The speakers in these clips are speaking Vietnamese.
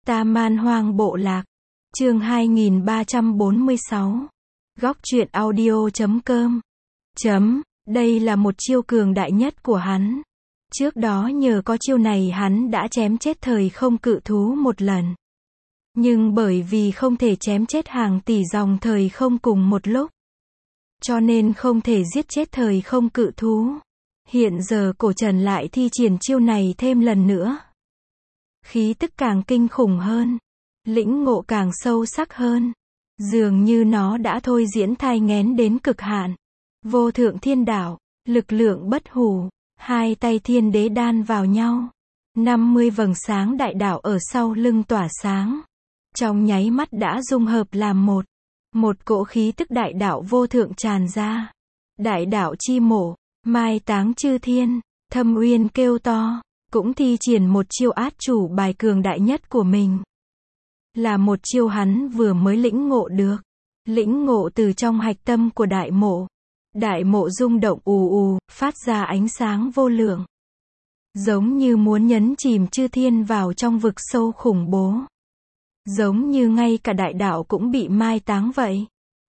Ta Man Hoang Bộ Lạc. Chương 2346. Góc truyện audio.com. Đây là một chiêu cường đại nhất của hắn. Trước đó nhờ có chiêu này hắn đã chém chết thời không cự thú một lần. Nhưng bởi vì không thể chém chết hàng tỷ dòng thời không cùng một lúc, cho nên không thể giết chết thời không cự thú. Hiện giờ Cổ Trần lại thi triển chiêu này thêm lần nữa. Khí tức càng kinh khủng hơn, lĩnh ngộ càng sâu sắc hơn. Dường như nó đã thôi diễn thai nghén đến cực hạn. Vô thượng thiên đạo, lực lượng bất hủ, hai tay thiên đế đan vào nhau. 50 vầng sáng đại đạo ở sau lưng tỏa sáng. Trong nháy mắt đã dung hợp làm một. Một cỗ khí tức đại đạo vô thượng tràn ra. Đại đạo chi mổ, mai táng chư thiên, Thâm Uyên kêu to, cũng thi triển một chiêu át chủ bài cường đại nhất của mình. Là một chiêu hắn vừa mới lĩnh ngộ được. Lĩnh ngộ từ trong hạch tâm của đại mộ. Đại mộ rung động ù ù, phát ra ánh sáng vô lượng. Giống như muốn nhấn chìm chư thiên vào trong vực sâu khủng bố. Giống như ngay cả đại đạo cũng bị mai táng vậy.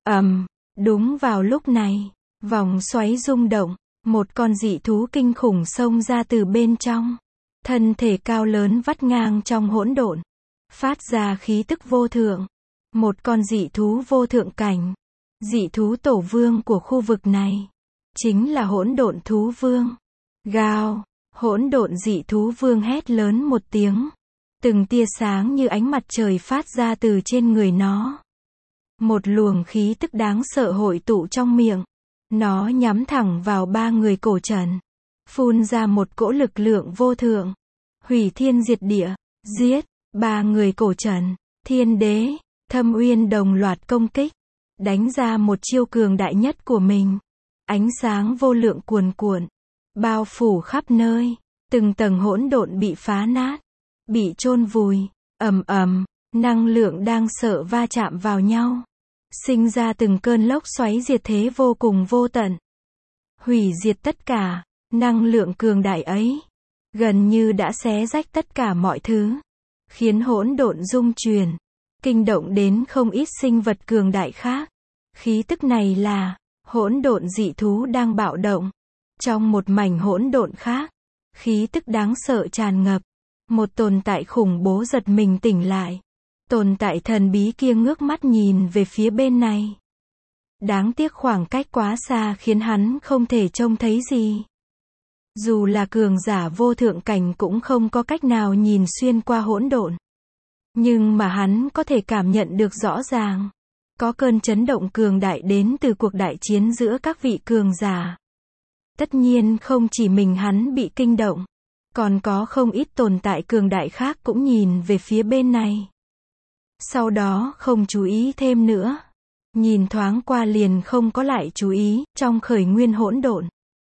Đúng vào lúc này, vòng xoáy rung động, một con dị thú kinh khủng xông ra từ bên trong. Thân thể cao lớn vắt ngang trong hỗn độn, phát ra khí tức vô thượng. Một con dị thú vô thượng cảnh. Dị thú tổ vương của khu vực này chính là hỗn độn thú vương. Gào, hỗn độn dị thú vương hét lớn một tiếng. Từng tia sáng như ánh mặt trời phát ra từ trên người nó. Một luồng khí tức đáng sợ hội tụ trong miệng. Nó nhắm thẳng vào ba người Cổ Trần. Phun ra một cỗ lực lượng vô thượng. Hủy thiên diệt địa, giết. Ba người Cổ Trần, thiên đế, Thâm Uyên đồng loạt công kích. Đánh ra một chiêu cường đại nhất của mình. Ánh sáng vô lượng cuồn cuộn, bao phủ khắp nơi. Từng tầng hỗn độn bị phá nát, bị chôn vùi. Năng lượng đang sợ va chạm vào nhau, sinh ra từng cơn lốc xoáy diệt thế vô cùng vô tận. Hủy diệt tất cả. Năng lượng cường đại ấy gần như đã xé rách tất cả mọi thứ, khiến hỗn độn rung chuyển, kinh động đến không ít sinh vật cường đại khác. Khí tức này là hỗn độn dị thú đang bạo động. Trong một mảnh hỗn độn khác, khí tức đáng sợ tràn ngập. Một tồn tại khủng bố giật mình tỉnh lại. Tồn tại thần bí kia ngước mắt nhìn về phía bên này. Đáng tiếc khoảng cách quá xa khiến hắn không thể trông thấy gì. Dù là cường giả vô thượng cảnh cũng không có cách nào nhìn xuyên qua hỗn độn. Nhưng mà hắn có thể cảm nhận được rõ ràng. Có cơn chấn động cường đại đến từ cuộc đại chiến giữa các vị cường giả. Tất nhiên không chỉ mình hắn bị kinh động. Còn có không ít tồn tại cường đại khác cũng nhìn về phía bên này. Sau đó không chú ý thêm nữa. Nhìn thoáng qua liền không có lại chú ý. Trong khởi nguyên hỗn độn,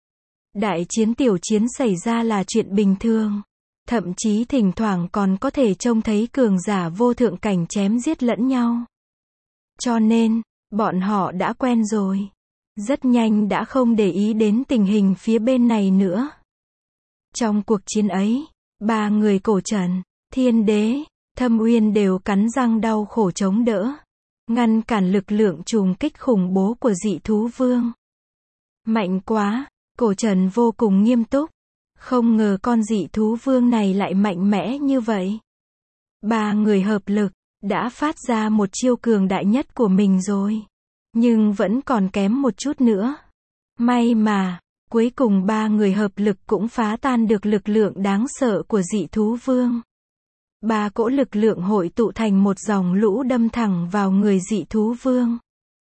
đại chiến tiểu chiến xảy ra là chuyện bình thường. Thậm chí thỉnh thoảng còn có thể trông thấy cường giả vô thượng cảnh chém giết lẫn nhau. Cho nên, bọn họ đã quen rồi. Rất nhanh đã không để ý đến tình hình phía bên này nữa. Trong cuộc chiến ấy, ba người Cổ Trần, thiên đế, Thâm Uyên đều cắn răng đau khổ chống đỡ. Ngăn cản lực lượng trùng kích khủng bố của dị thú vương. Mạnh quá, Cổ Trần vô cùng nghiêm túc. Không ngờ con dị thú vương này lại mạnh mẽ như vậy. Ba người hợp lực, đã phát ra một chiêu cường đại nhất của mình rồi. Nhưng vẫn còn kém một chút nữa. May mà, cuối cùng ba người hợp lực cũng phá tan được lực lượng đáng sợ của dị thú vương. Ba cỗ lực lượng hội tụ thành một dòng lũ đâm thẳng vào người dị thú vương.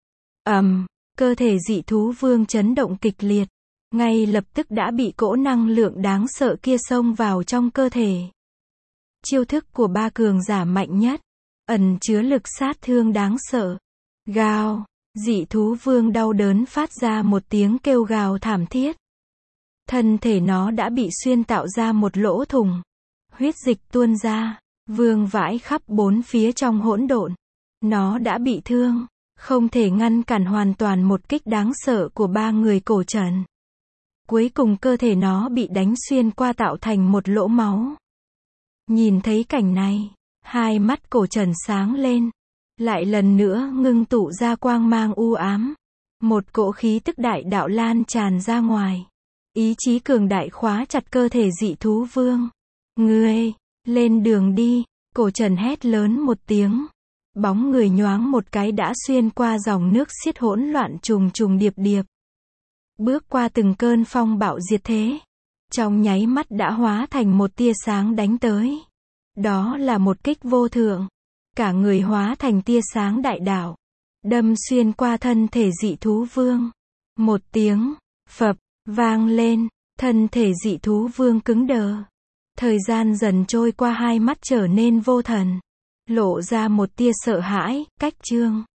Cơ thể dị thú vương chấn động kịch liệt. Ngay lập tức đã bị cỗ năng lượng đáng sợ kia xông vào trong cơ thể. Chiêu thức của ba cường giả mạnh nhất, ẩn chứa lực sát thương đáng sợ. Gào, dị thú vương đau đớn phát ra một tiếng kêu gào thảm thiết. Thân thể nó đã bị xuyên tạo ra một lỗ thủng. Huyết dịch tuôn ra, vương vãi khắp bốn phía trong hỗn độn. Nó đã bị thương, không thể ngăn cản hoàn toàn một kích đáng sợ của ba người Cổ Trần. Cuối cùng cơ thể nó bị đánh xuyên qua tạo thành một lỗ máu. Nhìn thấy cảnh này, Hai mắt cổ trần sáng lên. Lại lần nữa ngưng tụ ra quang mang u ám. Một cỗ khí tức đại đạo lan tràn ra ngoài. Ý chí cường đại khóa chặt cơ thể dị thú vương. Ngươi, lên đường đi, cổ trần hét lớn một tiếng. Bóng người nhoáng một cái đã xuyên qua dòng nước xiết hỗn loạn trùng trùng điệp điệp. Bước qua từng cơn phong bạo diệt thế. Trong nháy mắt đã hóa thành một tia sáng đánh tới. Đó là một kích vô thượng. Cả người hóa thành tia sáng đại đạo. Đâm xuyên qua thân thể dị thú vương. Một tiếng, phập, vang lên, thân thể dị thú vương cứng đờ. Thời gian dần trôi qua hai mắt trở nên vô thần. Lộ ra một tia sợ hãi, cách chương.